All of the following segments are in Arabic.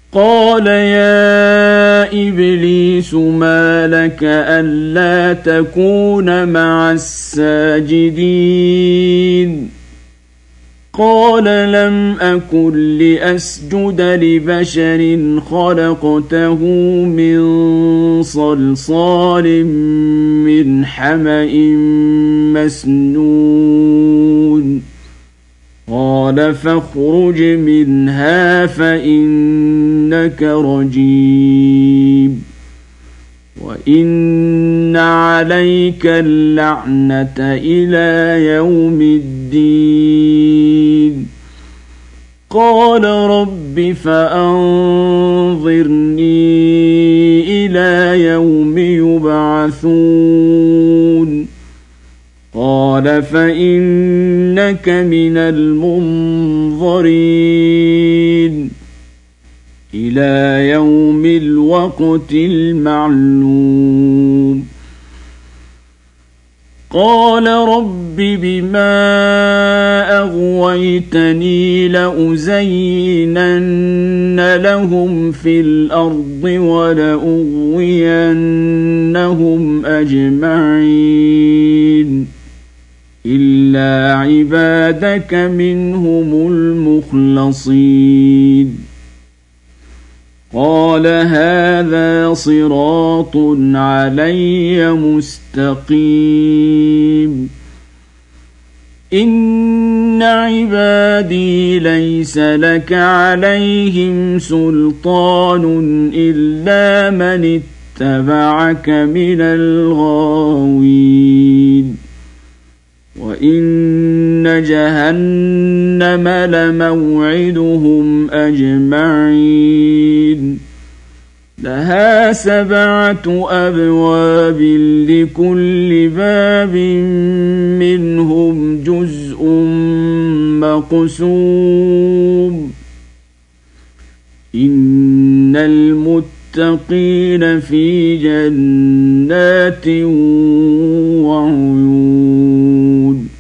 قال يا إبليس ما لك ألا تكون مع الساجدين قال لم أكن لأسجد لبشر خلقته من صلصال من حمأ مسنون قال فاخرج منها فإنك رجيم وإن عليك اللعنة إلى يوم الدين قال رب فأنظرني إلى يوم يبعثون قال فإنك من المنظرين إلى يوم الوقت المعلوم قال رب بما أغويتني لأزينن لهم في الأرض ولأغوينهم أجمعين إلا عبادك منهم المخلصين قال هذا صراط علي مستقيم إن عبادي ليس لك عليهم سلطان إلا من اتبعك من الغاوين وإن جهنم لموعدهم أجمعين لها 7 أبواب لكل باب منهم جزء مقسوم إن المتقين في جنات وعيون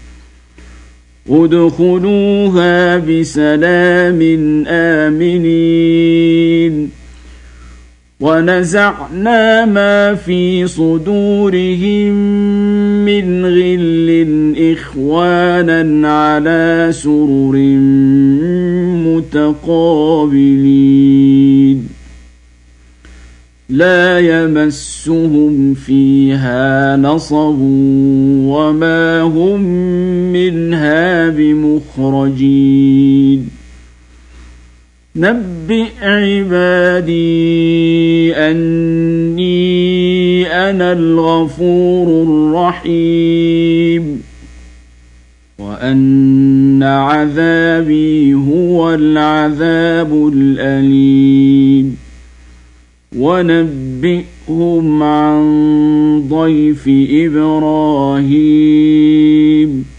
ادخلوها بسلام آمنين ونزعنا ما في صدورهم من غل إخوانا على سرر متقابلين لا يمسهم فيها نصب وما هم منها بمخرجين نبئ عبادي أني أنا الغفور الرحيم وأن عذابي هو العذاب الأليم ونبئهم عن ضيف إبراهيم